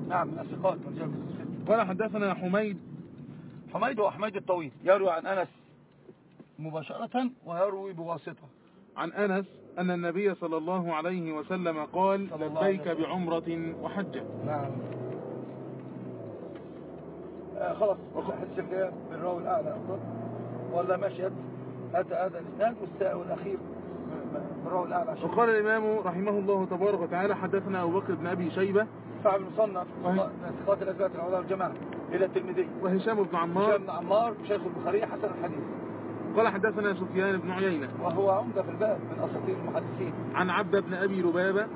نعم من الثقات رجال كتب الستة. قال حدثنا حميد هو حميد الطويل، يروي عن أنس مباشرة ويروي بواسطة عن أنس أن النبي صلى الله عليه وسلم قال لبيك بعمرة وحجة. نعم. خلاص الحديث الجاي بالراوي الأعلى أفضل ولا ماشي؟ هذا الإسناد والأخير بالراوي الأعلى. وقال الإمام رحمه الله تبارك وتعالى حدثنا أبو بكر بن أبي شيبة صاحب المصنف ثقات الأثبات العلماء والجماعة إلى الترمذي، وهشام بن عمار شيخ البخاري حسن الحديث. قال حدثنا سفيان بن عيينة وهو عمدة في الباب من أساطير المحدثين عن عبد بن أبي لبابة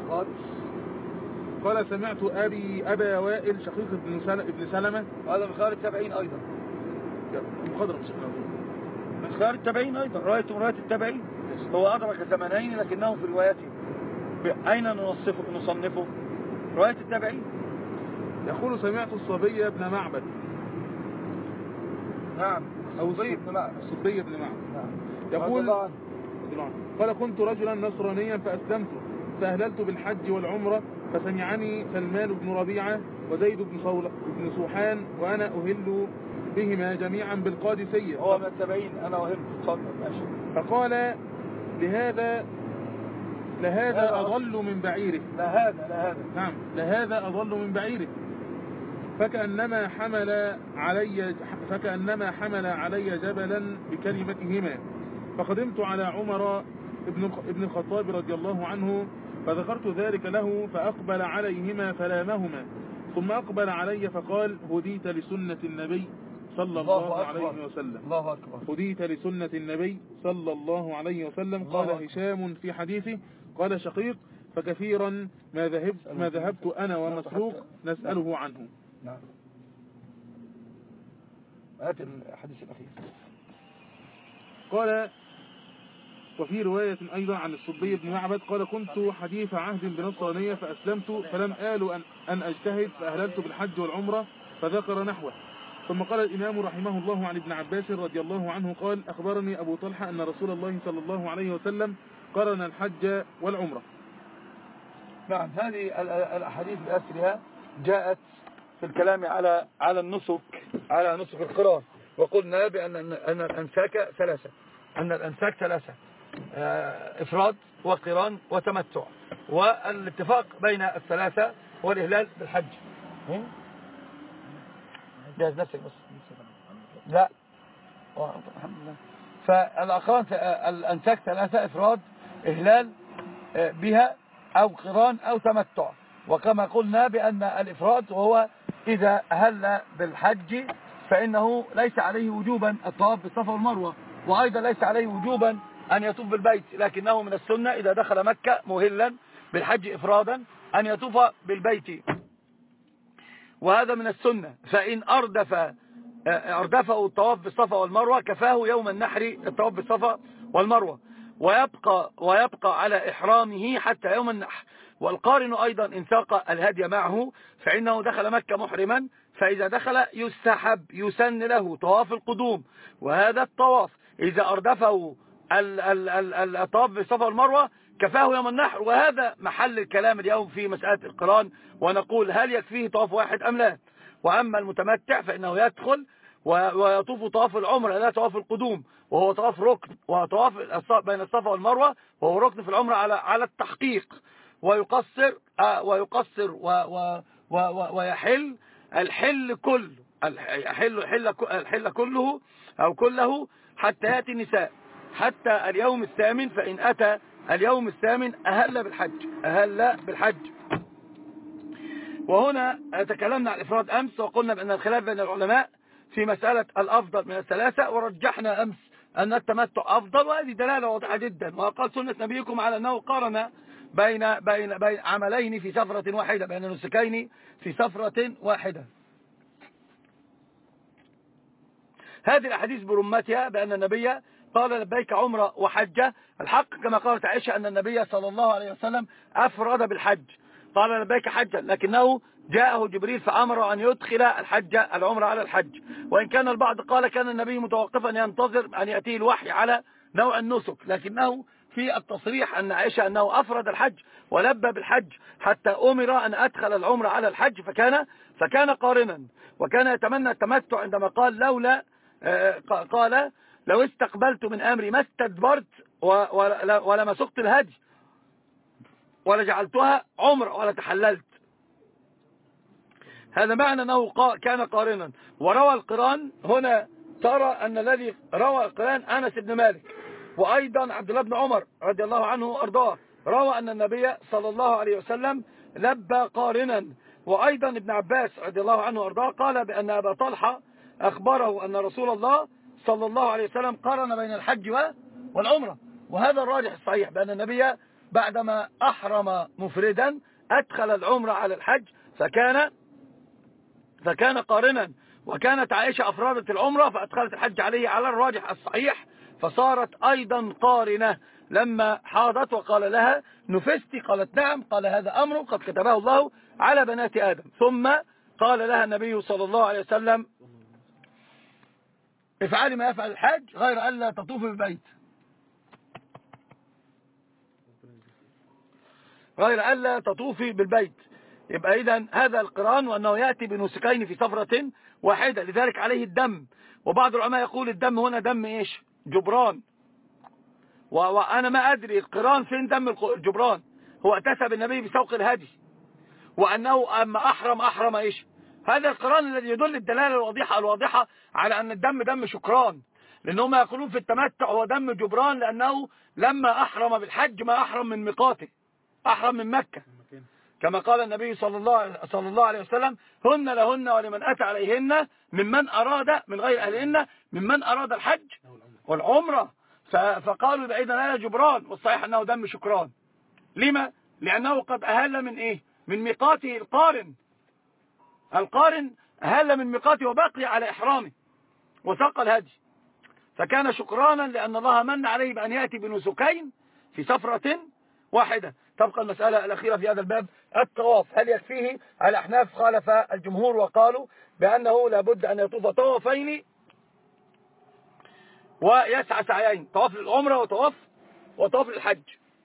قال سمعت أبا وائل شقيق ابن سلمة هذا من خيار التابعين أيضا، مخضرم من خيار التابعين أيضا، رواية التابعين. هو أدرك زمنين لكنه في روايته أين نصنفه؟ رواية التابعين. يقول سمعت الصبي بن معبد. نعم أو الصبي بن معبد. نعم. يقول قال كنت رجلا نصرانيا فأسلمت فأهللت بالحج والعمرة فسمعني سلمان بن ربيعة وزيد بن سوحان وأنا أهل بهما جميعا بالقادسية. هو من التابعين أنا وهمت. اتفضل ماشي. فقال لهذا أضل من بعيره. نعم لهذا أضل من بعيره فكأنما حمل علي جبلا بكلمتهما. فقدمت على عمر ابن الخطاب رضي الله عنه فذكرت ذلك له فأقبل عليهما فلامهما ثم أقبل علي فقال هديت لسنة النبي صلى الله عليه وسلم. الله أكبر. هديت لسنة النبي صلى الله عليه وسلم. قال هشام في حديثه قال شقيق فكثيرا ما ذهبت أنا ومسروق نسأله عنه. نعم. هات الحديث الأخير. قال وفي رواية أيضا عن الصبي بن معبد قال كنت حديث عهد بنصرانية فأسلمت فلم آل أن أجتهد فأهللت بالحج والعمرة فذكر نحوه. ثم قال الإمام رحمه الله عن ابن عباس رضي الله عنه قال أخبرني أبو طلحة أن رسول الله صلى الله عليه وسلم قرن الحج والعمرة. نعم. هذه الأحاديث بأسرها جاءت في الكلام على النسك، على نسك القران، وقلنا بأن الأنساك ثلاثة إفراد وقران وتمتع، والاتفاق بين الثلاثة هو الإهلال بالحج. جاهز نفسك بس. لا الحمد لله. فالأقران الأنساك ثلاثة إفراد إهلال بها أو قران أو تمتع. وكما قلنا بأن الإفراد وهو إذا أهل بالحج فإنه ليس عليه وجوبا الطواف بالصفا والمروة، وأيضا ليس عليه وجوبا أن يطوف بالبيت، لكنه من السنة إذا دخل مكة مهلا بالحج إفرادا أن يطوف بالبيت، وهذا من السنة. فإن أردفه الطواف بالصفا والمروة كفاه يوم النحر الطواف بالصفا والمروة، ويبقى على إحرامه حتى يوم النحر. والقارن أيضا إن ساق الهدي معه فإنه دخل مكة محرما، فإذا دخل يسن له طواف القدوم، وهذا الطواف إذا أردفه الطواف بالصفا والمروة كفاه يوم النحر. وهذا محل الكلام اليوم في مسألة القران، ونقول هل يكفيه طواف واحد أم لا. وأما المتمتع فإنه يدخل ويطوف طواف العمرة لا طواف القدوم، وهو طواف ركن، وطواف بين الصفا والمروة وهو ركن في العمرة على التحقيق، ويقصر ويحل الحل كله، الحل كله أو كله حتى يأتي النساء حتى اليوم الثامن. فإن أتى اليوم الثامن أهل بالحج. وهنا تكلمنا عن الإفراد أمس، وقلنا بأن الخلاف بين العلماء في مسألة الأفضل من الثلاثة، ورجحنا أمس أن التمتع أفضل، وهذه دلالة واضحة جدا. وقال سنة نبيكم على أنه قارن بين عملين في سفرة واحدة، بين نسكين في سفرة واحدة. هذه الأحاديث برمتها بأن النبي قال لبيك عمرة وحجة. الحق كما قالت عائشة أن النبي صلى الله عليه وسلم أفرد بالحج، قال لبيك حجا، لكنه جاءه جبريل فأمر أن يدخل العمرة على الحج. وإن كان البعض قال كان النبي متوقفا ينتظر أن يأتيه الوحي على نوع النسك، لكنه في التصريح أن عائشة أنه أفرد الحج ولبى بالحج حتى أمر أن أدخل العمرة على الحج فكان قارنا، وكان يتمنى التمتع عندما قال قال لو استقبلت من أمري ما استدبرت ولما سقت الهدي ولا جعلتها عمرة ولا تحللت. هذا معنى أنه كان قارنا. وروى القران هنا، ترى أن الذي روى القران أنس بن مالك، وأيضا عبد الله بن عمر رضي الله عنه وأرضاه روى أن النبي صلى الله عليه وسلم لبى قارنا. وأيضا ابن عباس رضي الله عنه وأرضاه قال بأن أبا طلحة أخبره أن رسول الله صلى الله عليه وسلم قارن بين الحج والعمرة. وهذا الراجح الصحيح، بأن النبي بعدما أحرم مفردا أدخل العمرة على الحج فكان قارنا. وكانت عائشة أفرادت العمرة فأدخلت الحج عليه على الراجح الصحيح، فصارت أيضا قارنة لما حاضت وقال لها نفستي؟ قالت نعم. قال هذا أمر قد كتبه الله على بنات آدم. ثم قال لها النبي صلى الله عليه وسلم افعلي ما يفعل الحاج غير ألا تطوفي بالبيت، غير ألا تطوفي بالبيت. يبقى إذن هذا القران، وأنه يأتي بنسكين في سفرة واحدة، لذلك عليه الدم. وبعض العلماء يقول الدم هنا دم إيش؟ جبران. وأنا ما أدري القران فين دم الجبران. هو اعتسب النبي بسوق الهدي، وأنه أما أحرم إيش؟ هذا القران الذي يدل الدلالة الواضحة على أن الدم دم شكران، لأنهم يقولون في التمتع هو دم جبران، لأنه لما أحرم بالحج ما أحرم من ميقاته، أحرم من مكة، كما قال النبي صلى الله عليه وسلم هن لهن ولمن أتى عليهن ممن أراد من غير أهلهن ممن أراد الحج والعمرة. فقالوا بعيدا هذا جبران، والصحيح أنه دم شكران. لما؟ لأنه قد أهل من إيه؟ من ميقاته. القارن أهل من ميقاته وبقي على إحرامه وساق الهدي، فكان شكرانا لأن الله من عليه بأن يأتي بنسكين في سفرة واحدة. تبقى المسألة الأخيرة في هذا الباب، الطواف هل يكفيه؟ الأحناف خالف الجمهور وقالوا بأنه لابد أن يطوف طوافين ويسعى سعيين، طواف للعمرة وطواف للحج.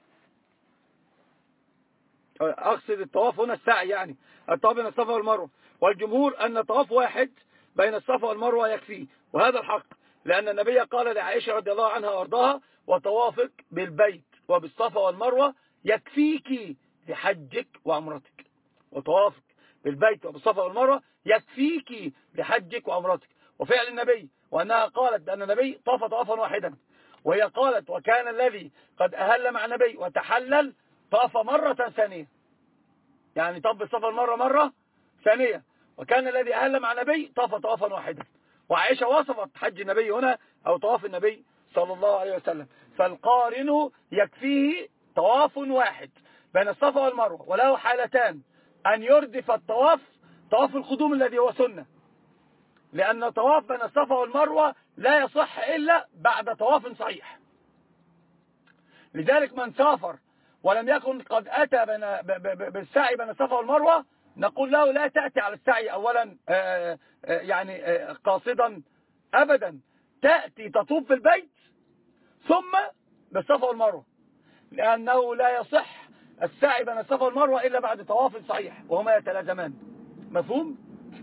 أقصد الطواف هنا السعي، يعني الطواف بين الصفا والمروة. والجمهور أن طواف واحد بين الصفا والمروة يكفيه، وهذا الحق، لأن النبي قال لعائشة رضي الله عنها وارضاها وطوافك بالبيت وبالصفا والمروة يكفيك لحجك وعمرتك. وطوافك بالبيت وبالصفا والمروة يكفيك لحجك وعمرتك. وفعل النبي، وأنها قالت بأن النبي طاف طوافا واحدا، وهي قالت وكان الذي قد أهل مع النبي وتحلل طاف مرة ثانية، يعني طاف بالصفا والمروة مرة ثانية. وكان الذي أهل مع النبي طاف طوافا واحدا. وعائشة وصفت حج النبي هنا أو طواف النبي صلى الله عليه وسلم. فالقارن يكفيه طواف واحد بين الصفا والمروة، وله حالتان: أن يردف الطواف طواف القدوم الذي هو سنة، لأن طواف بين الصفا والمروة لا يصح إلا بعد طواف صحيح. لذلك من سافر ولم يكن قد أتى بالسعي بين الصفا والمروة نقول له لا تأتي على السعي أولا يعني قاصدا أبدا، تأتي تطوف بالبيت ثم بالصفا والمروة، لأنه لا يصح السعي بين الصفا والمروة إلا بعد طواف صحيح وهما يتلازمان. مفهوم؟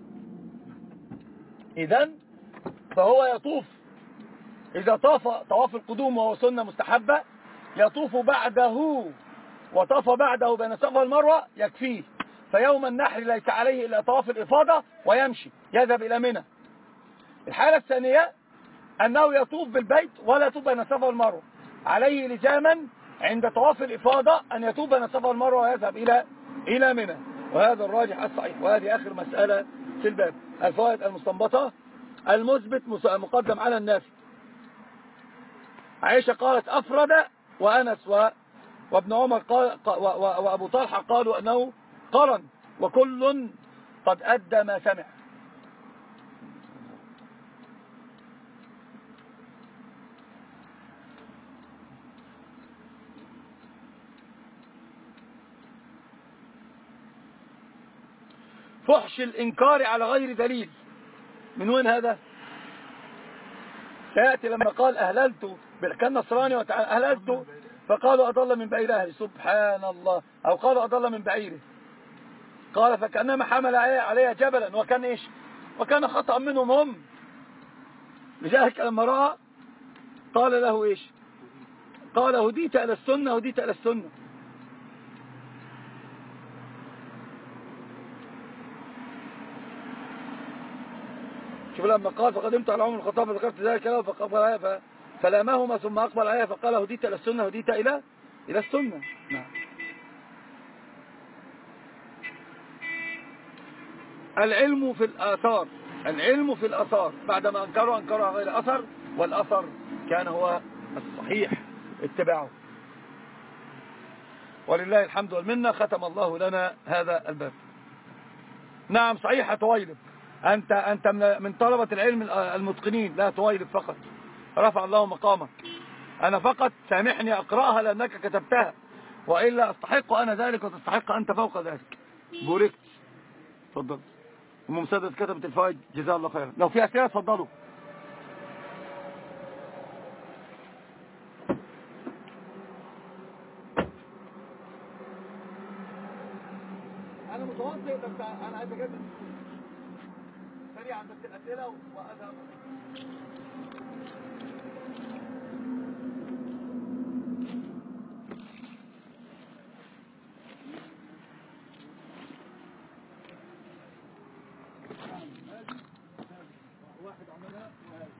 إذن فهو يطوف، إذا طاف طواف القدوم وهو سنة مستحبة يطوف بعده، وطاف بعده بين الصفا والمروة يكفيه. فيوم النحر ليس عليه إلا طواف الإفاضة ويمشي يذهب إلى منى. الحالة الثانية أنه يطوف بالبيت ولا يطوف بين الصفا والمروة، عليه لزاما عند طواف الإفاضة أن يطوف بين الصفا والمروة ويذهب إلى منى، وهذا الراجح الصحيح. وهذه آخر مسألة في الباب. الفوائد المستنبطة: المثبت مقدم على النافي. عائشة قالت أفرد، وأنس وابن عمر وأبو طلحة قالوا أنه قرن، وكل قد أدى ما سمع. فحش الإنكار على غير دليل، من وين هذا؟ سيأتي لما قال أهللت كان نصراني أهللت فقالوا أضل من بعيره. سبحان الله. أو قالوا أضل من بعيره. قال فكأنما حمل عليها جبلا. وكان إيش؟ وكان خطأ منهم هم. لذلك لما رأى قال له إيش؟ قال هديت إلى السنة، هديت إلى السنة. شوف لما قال فقدمت على عمر الخطاب فذكرت ذلك له فقبل عليها فلامهما ثم أقبل عليها فقال هديت إلى السنة، هديت إلى السنة. نعم. العلم في الآثار، العلم في الآثار بعدما أنكروا غير أثر، والأثر كان هو الصحيح اتباعه. ولله الحمد والمنة. ختم الله لنا هذا الباب. نعم صحيح. تويلب أنت من طلبة العلم المتقنين. لا تويلب فقط. رفع الله مقامك. أنا فقط سامحني أقرأها لأنك كتبتها، وإلا أستحق أنا ذلك وتستحق أنت فوق ذلك. بوركت. تفضل. أم مسدد كتبت الفوائد جزاها الله خيرا. لو في أسئلة تفضلوا. أنا متوسط بس أنا عايز أجدد سريعا بس الأسئلة وأذهب.